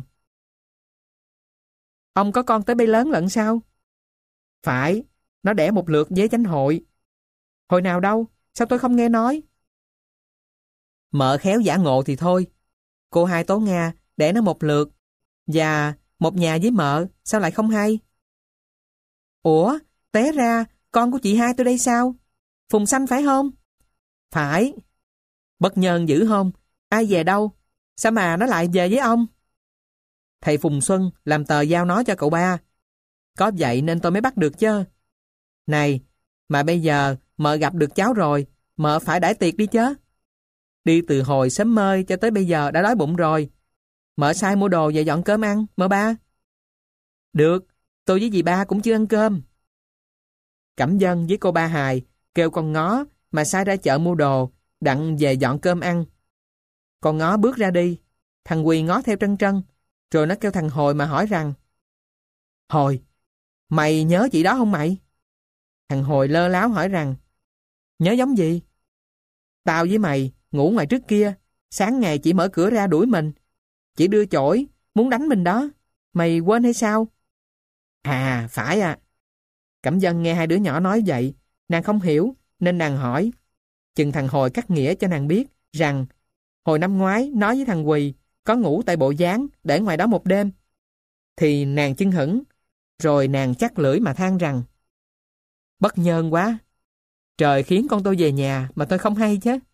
A: Ông có con tới bay lớn lận sao? Phải, nó đẻ một lượt với Chánh Hội. Hồi nào đâu, sao tôi không nghe nói? Mợ khéo giả ngộ thì thôi. Cô hai Tố Nga đẻ nó một lượt, và một nhà với mợ, sao lại không hay? Ủa, té ra con của chị hai tôi đây sao? Phùng Sanh phải không? Phải. Bất nhân dữ không? Ai về đâu? Sao mà nó lại về với ông? Thầy Phùng Xuân làm tờ giao nó cho cậu ba. Có vậy nên tôi mới bắt được chứ. Này, mà bây giờ mợ gặp được cháu rồi, mợ phải đãi tiệc đi chứ. Đi từ hồi sớm mơi cho tới bây giờ đã đói bụng rồi. Mợ sai mua đồ về dọn cơm ăn, mợ ba. Được, tôi với dì ba cũng chưa ăn cơm. Cẩm Vân với cô Ba Hài kêu con Ngó mà sai ra chợ mua đồ, đặng về dọn cơm ăn. Con Ngó bước ra đi, thằng Quỳ ngó theo trân trân, rồi nó kêu thằng Hồi mà hỏi rằng: Hồi, mày nhớ chị đó không mày? Thằng Hồi lơ láo hỏi rằng: Nhớ giống gì? Tao với mày ngủ ngoài trước kia, sáng ngày chị mở cửa ra đuổi mình. Chị đưa chổi, muốn đánh mình đó. Mày quên hay sao? À, phải à. Cẩm Vân nghe hai đứa nhỏ nói vậy, nàng không hiểu, nên nàng hỏi. Chừng thằng Hồi cắt nghĩa cho nàng biết rằng hồi năm ngoái nói với thằng Quỳ có ngủ tại bộ gián để ngoài đó một đêm. Thì nàng chưng hửng, rồi nàng chắc lưỡi mà than rằng: Bất nhơn quá, trời khiến con tôi về nhà mà tôi không hay chứ.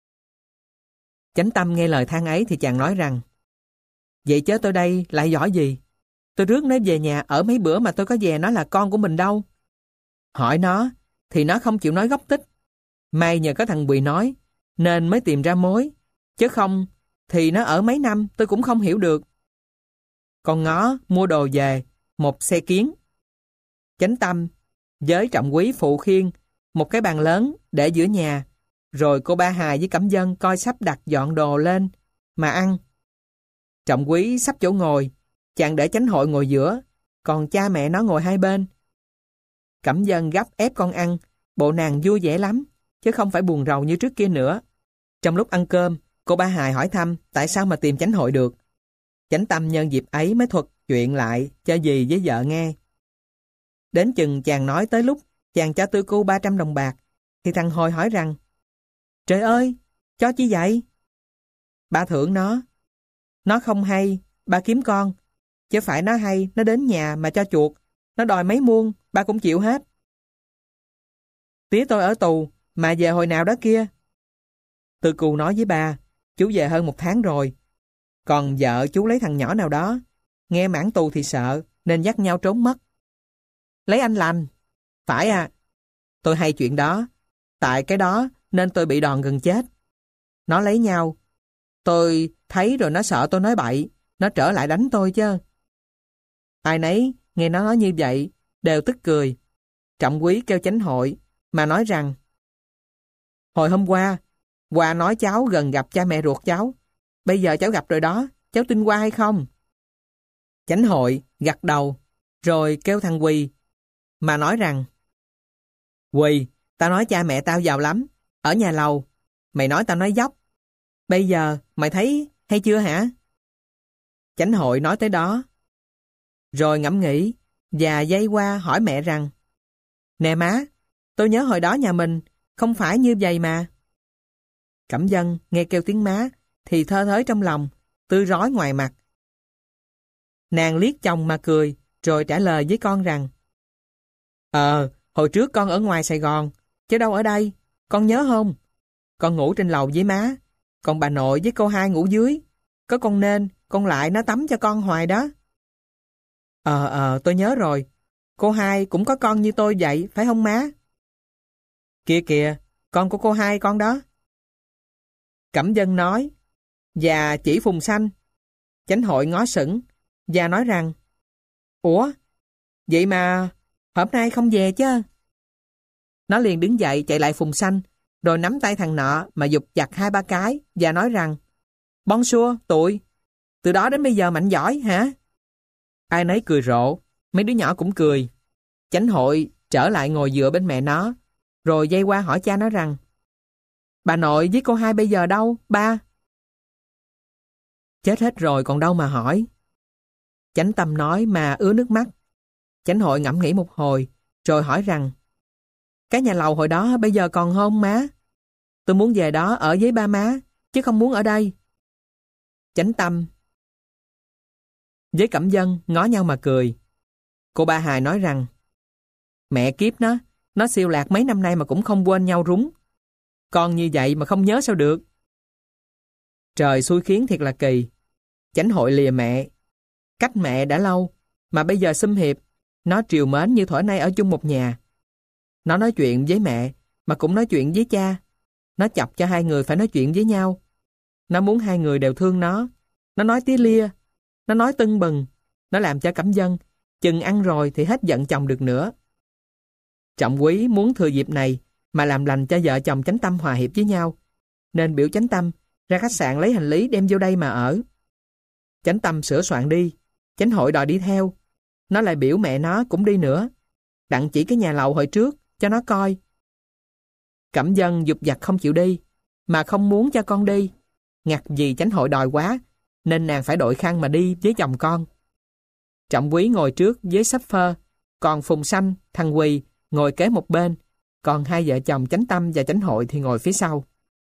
A: Chánh Tâm nghe lời than ấy thì chàng nói rằng: Vậy chớ tôi đây lại giỏi gì? Tôi rước nó về nhà ở mấy bữa mà tôi có về nó là con của mình đâu. Hỏi nó thì nó không chịu nói gốc tích. May nhờ có thằng Quỳ nói nên mới tìm ra mối, chứ không thì nó ở mấy năm tôi cũng không hiểu được. Con Ngó mua đồ về một xe kiến. Chánh Tâm với Trọng Quý phụ khiên một cái bàn lớn để giữa nhà, rồi cô Ba Hài với Cẩm Vân coi sắp đặt dọn đồ lên mà ăn. Trọng Quý sắp chỗ ngồi, chàng để Chánh Hội ngồi giữa, còn cha mẹ nó ngồi hai bên. Cẩm Vân gấp ép con ăn, bộ nàng vui vẻ lắm, chứ không phải buồn rầu như trước kia nữa. Trong lúc ăn cơm, cô Ba Hài hỏi thăm tại sao mà tìm Chánh Hội được. Chánh Tâm nhân dịp ấy mới thuật chuyện lại cho dì với vợ nghe. Đến chừng chàng nói tới lúc chàng cho Tư Cu ba trăm đồng bạc, thì thằng Hồi hỏi rằng: Trời ơi, cho chi vậy? Ba thưởng nó. Nó không hay, ba kiếm con. Chứ phải nó hay, nó đến nhà mà cho chuột, nó đòi mấy muôn, ba cũng chịu hết. Tía tôi ở tù, mà về hồi nào đó kia? Tư Cu nói với ba: Chú về hơn một tháng rồi. Còn vợ chú lấy thằng nhỏ nào đó, nghe mãn tù thì sợ, nên dắt nhau trốn mất. Lấy anh lành? Phải à. Tôi hay chuyện đó. Tại cái đó nên tôi bị đòn gần chết. Nó lấy nhau. Tôi thấy rồi nó sợ tôi nói bậy, nó trở lại đánh tôi chứ. Ai nấy nghe nó nói như vậy đều tức cười. Trọng Quý kêu Chánh Hội mà nói rằng: Hồi hôm qua, Hoa nói cháu gần gặp cha mẹ ruột cháu. Bây giờ cháu gặp rồi đó, cháu tin Hoa hay không? Chánh hội gật đầu, rồi kêu thằng Quỳ, mà nói rằng: Quỳ, tao nói cha mẹ tao giàu lắm, ở nhà lầu. Mày nói tao nói dốc. Bây giờ mày thấy hay chưa hả? Chánh hội nói tới đó, rồi ngẫm nghĩ, và dây qua hỏi mẹ rằng: Nè má, tôi nhớ hồi đó nhà mình không phải như vậy mà. Cẩm Vân nghe kêu tiếng má thì thơ thới trong lòng, tươi rói ngoài mặt. Nàng liếc chồng mà cười, rồi trả lời với con rằng: Ờ, hồi trước con ở ngoài Sài Gòn, chứ đâu ở đây, con nhớ không? Con ngủ trên lầu với má, còn bà nội với cô hai ngủ dưới. Có con nên, con lại nó tắm cho con hoài đó. Ờ, ờ, tôi nhớ rồi. Cô hai cũng có con như tôi vậy, phải không má? Kìa kìa, con của cô hai con đó. Cẩm Vân nói, và chỉ Phùng Xanh. Chánh hội ngó sững, và nói rằng: Ủa, vậy mà hôm nay không về chứ? Nó liền đứng dậy chạy lại Phùng Xanh, rồi nắm tay thằng nọ mà giục giặt hai ba cái, và nói rằng: Bonjour, tụi. Từ đó đến bây giờ mạnh giỏi hả? Ai nấy cười rộ, mấy đứa nhỏ cũng cười. Chánh hội trở lại ngồi dựa bên mẹ nó, rồi dây qua hỏi cha nó rằng: Bà nội với cô hai bây giờ đâu, ba? Chết hết rồi còn đâu mà hỏi. Chánh Tâm nói mà ứa nước mắt. Chánh hội ngẫm nghĩ một hồi, rồi hỏi rằng: Cái nhà lầu hồi đó bây giờ còn không má? Tôi muốn về đó ở với ba má, chứ không muốn ở đây. Chánh Tâm với Cẩm Vân ngó nhau mà cười. Cô ba Hài nói rằng: Mẹ kiếp nó, nó siêu lạc mấy năm nay mà cũng không quên nhau rúng. Con như vậy mà không nhớ sao được. Trời xui khiến thiệt là kỳ. Chánh hội lìa mẹ. Cách mẹ đã lâu, mà bây giờ xum hiệp, nó triều mến như thuở nay ở chung một nhà. Nó nói chuyện với mẹ, mà cũng nói chuyện với cha. Nó chọc cho hai người phải nói chuyện với nhau. Nó muốn hai người đều thương nó. Nó nói tía lia. Nó nói tưng bừng. Nó làm cho Cẩm Vân chừng ăn rồi thì hết giận chồng được nữa. Trọng Quý muốn thừa dịp này mà làm lành cho vợ chồng Chánh Tâm hòa hiệp với nhau, nên biểu Chánh Tâm ra khách sạn lấy hành lý đem vô đây mà ở. Chánh Tâm sửa soạn đi, Chánh hội đòi đi theo. Nó lại biểu mẹ nó cũng đi nữa, đặng chỉ cái nhà lầu hồi trước cho nó coi. Cẩm Vân giục giặt không chịu đi, mà không muốn cho con đi. Ngặt vì Chánh hội đòi quá, nên nàng phải đội khăn mà đi với chồng con. Trọng Quý ngồi trước với sắp phơ, còn Phùng Xanh, thằng Quỳ ngồi kế một bên, còn hai vợ chồng Chánh Tâm và Chánh hội thì ngồi phía sau.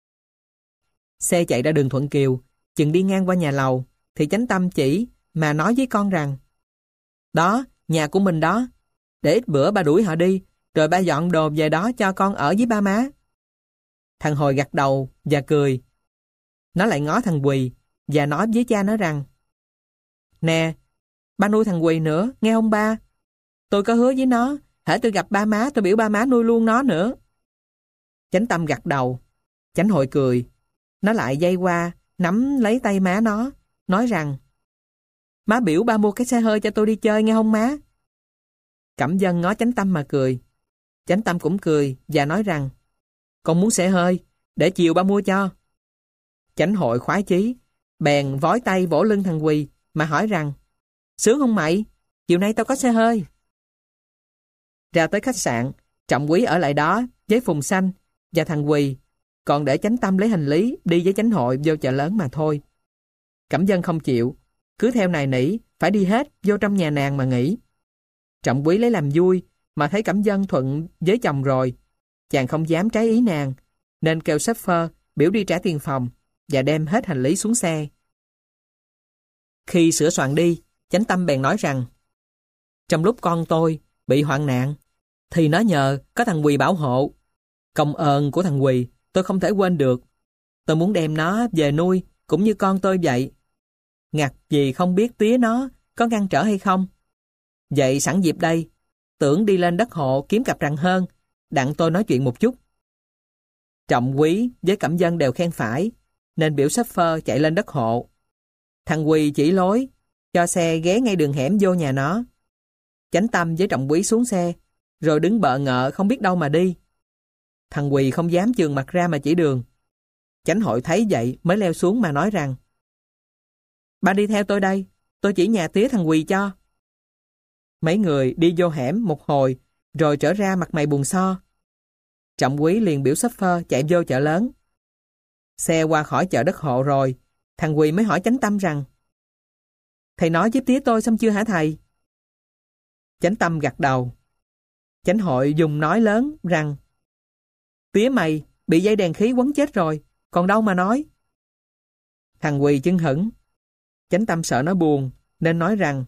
A: Xe chạy ra đường Thuận Kiều, chừng đi ngang qua nhà lầu, thì Chánh Tâm chỉ mà nói với con rằng: Đó, nhà của mình đó, để ít bữa ba đuổi họ đi, rồi ba dọn đồ về đó cho con ở với ba má. Thằng Hồi gật đầu và cười. Nó lại ngó thằng Quỳ và nói với cha nó rằng: Nè, ba nuôi thằng Quỳ nữa, nghe không ba? Tôi có hứa với nó, hễ tôi gặp ba má tôi biểu ba má nuôi luôn nó nữa. Chánh Tâm gật đầu. Chánh hội cười. Nó lại dây qua, nắm lấy tay má nó, nói rằng: Má biểu ba mua cái xe hơi cho tôi đi chơi nghe không má? Cẩm Vân ngó Chánh Tâm mà cười. Chánh Tâm cũng cười và nói rằng: Con muốn xe hơi, để chiều ba mua cho. Chánh hội khoái chí, bèn vói tay vỗ lưng thằng Quỳ mà hỏi rằng: Sướng không mày? Chiều nay tao có xe hơi. Ra tới khách sạn, Trọng Quý ở lại đó với Phùng Xanh và thằng Quỳ, còn để Chánh Tâm lấy hành lý đi với Chánh hội vô chợ lớn mà thôi. Cẩm Vân không chịu, cứ theo nài nỉ phải đi hết vô trong nhà nàng mà nghỉ. Trọng Quý lấy làm vui, mà thấy Cẩm Vân thuận với chồng rồi, chàng không dám trái ý nàng, nên kêu shopper biểu đi trả tiền phòng và đem hết hành lý xuống xe. Khi sửa soạn đi, Chánh Tâm bèn nói rằng: Trong lúc con tôi bị hoạn nạn, thì nó nhờ có thằng Quỳ bảo hộ. Công ơn của thằng Quỳ tôi không thể quên được. Tôi muốn đem nó về nuôi cũng như con tôi vậy. Ngặt vì không biết tía nó có ngăn trở hay không. Vậy sẵn dịp đây, tưởng đi lên đất hộ kiếm cặp rằn hơn, đặng tôi nói chuyện một chút. Trọng Quý với Cẩm Vân đều khen phải, nên biểu shopper chạy lên đất hộ. Thằng Quỳ chỉ lối, cho xe ghé ngay đường hẻm vô nhà nó. Chánh Tâm với Trọng Quý xuống xe, rồi đứng bợ ngợ không biết đâu mà đi. Thằng Quỳ không dám chườn mặt ra mà chỉ đường. Chánh hội thấy vậy mới leo xuống mà nói rằng: Ba đi theo tôi đây, tôi chỉ nhà tía thằng Quỳ cho. Mấy người đi vô hẻm một hồi, rồi trở ra mặt mày buồn so. Trọng Quý liền biểu shopper chạy vô chợ lớn. Xe qua khỏi chợ đất hộ rồi, thằng Quỳ mới hỏi Chánh Tâm rằng: Thầy nói với tía tôi xong chưa hả thầy? Chánh Tâm gật đầu. Chánh hội dùng nói lớn rằng: Tía mày bị dây đèn khí quấn chết rồi, còn đâu mà nói. Thằng Quỳ chưng hửng. Chánh Tâm sợ nó buồn, nên nói rằng: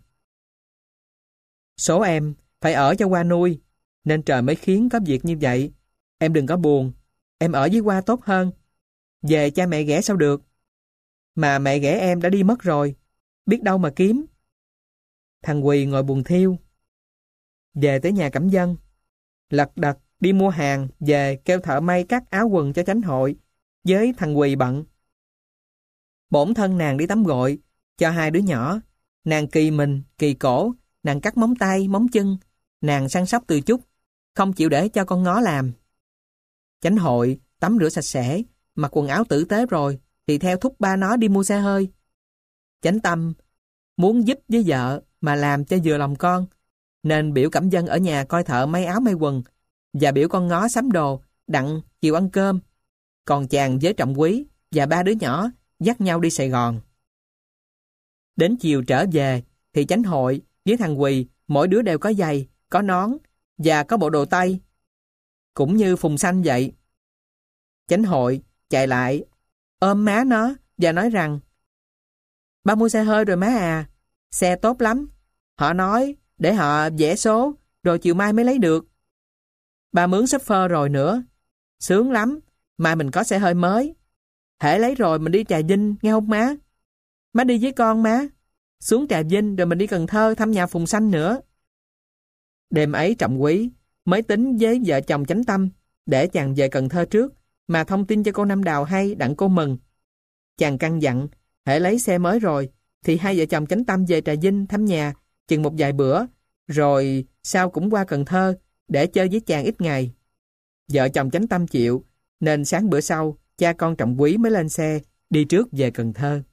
A: Số em phải ở cho Qua nuôi, nên trời mới khiến có việc như vậy. Em đừng có buồn, em ở với Qua tốt hơn. Về cha mẹ ghẻ sao được. Mà mẹ ghẻ em đã đi mất rồi, biết đâu mà kiếm. Thằng Quỳ ngồi buồn thiêu. Về tới nhà Cẩm Dân, lật đật đi mua hàng, về kêu thợ may cắt áo quần cho Chánh hội, với thằng Quỳ bận. Bổn thân nàng đi tắm gội cho hai đứa nhỏ, nàng kỳ mình, kỳ cổ, nàng cắt móng tay, móng chân, nàng săn sóc từ chút, không chịu để cho con ngó làm. Chánh hội tắm rửa sạch sẽ, mặc quần áo tử tế rồi, thì theo thúc ba nó đi mua xe hơi. Chánh Tâm muốn giúp với vợ mà làm cho vừa lòng con, nên biểu Cẩm Dân ở nhà coi thợ may áo may quần, và biểu con ngó sắm đồ, đặng chiều ăn cơm. Còn chàng với Trọng Quý và ba đứa nhỏ dắt nhau đi Sài Gòn. Đến chiều trở về, thì Chánh hội với thằng Quỳ mỗi đứa đều có giày, có nón và có bộ đồ tây, cũng như Phùng Xanh vậy. Chánh hội chạy lại ôm má nó và nói rằng: Ba mua xe hơi rồi má à, xe tốt lắm. Họ nói để họ vẽ số, rồi chiều mai mới lấy được. Ba mướn shopper rồi nữa, sướng lắm, mai mình có xe hơi mới. Hễ lấy rồi mình đi Trà Vinh, nghe không má? Má đi với con má, xuống Trà Vinh rồi mình đi Cần Thơ thăm nhà Phùng Xanh nữa. Đêm ấy Trọng Quý mới tính với vợ chồng Chánh Tâm để chàng về Cần Thơ trước, mà thông tin cho cô Năm Đào hay đặng cô mừng. Chàng căn dặn, hễ lấy xe mới rồi, thì hai vợ chồng Chánh Tâm về Trà Vinh thăm nhà chừng một vài bữa, rồi sau cũng qua Cần Thơ để chơi với chàng ít ngày. Vợ chồng Chánh Tâm chịu, nên sáng bữa sau, cha con Trọng Quý mới lên xe, đi trước về Cần Thơ.